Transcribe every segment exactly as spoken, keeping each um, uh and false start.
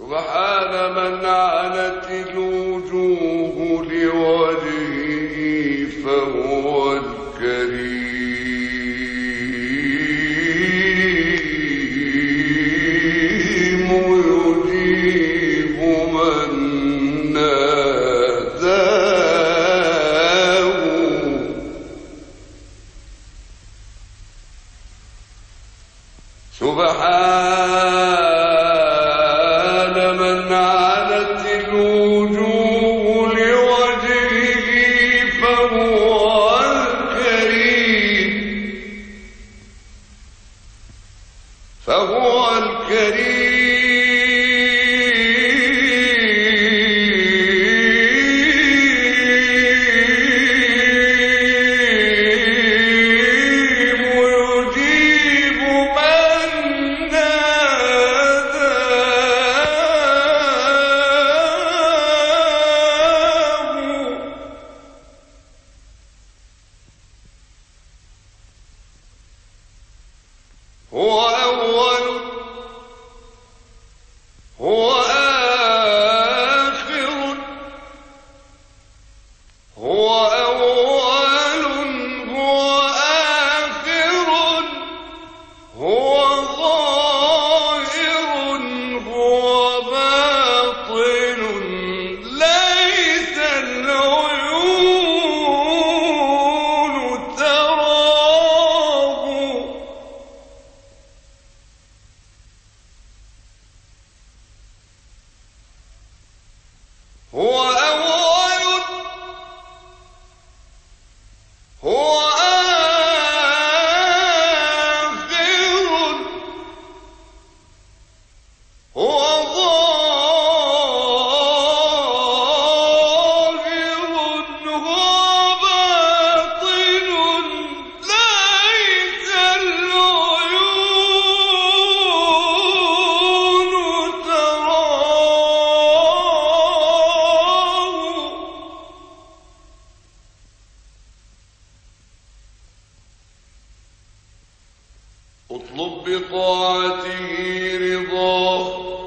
سبحان من عنت الوجوه لوجهه فهو الكريم يجيب من ناداه سبحان من عنت الوجوه لوجهه فهو الكريم فهو هو أول هو آخر هو أول هو آخر هو ظاهر هو باطن ليس العيون تراه هو أول هو آخر هو ظاهر هو باطن ليس العيون تراه اطلب بطاعته رضاه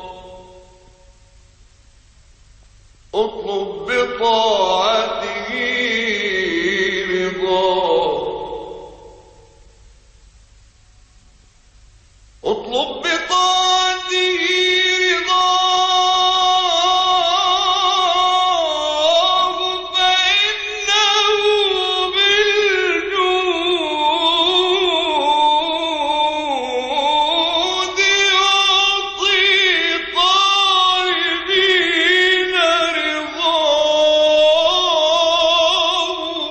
اطلب بطاعته رضاه اطلب بطاعته رضاه فإنه بالجود يعطي طالبين رضاه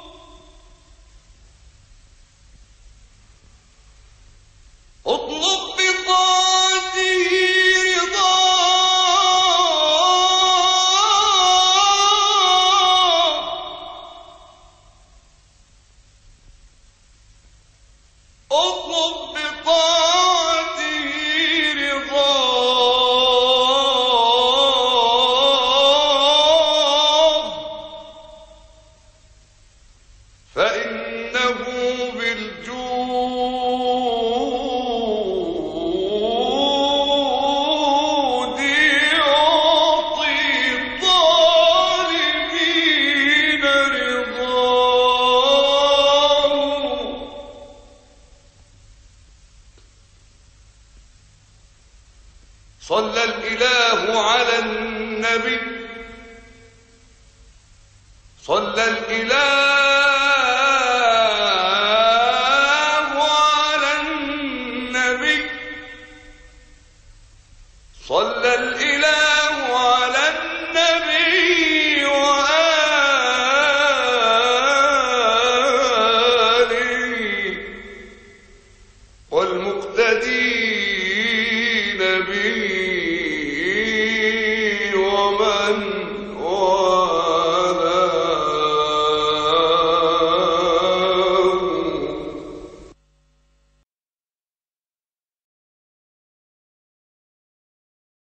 اطلب بطاعته رضاه اطلب بطاعته رضاه فإنه بالجود يعطي طالبين رضاه صلى الإله على النبي صلى الإله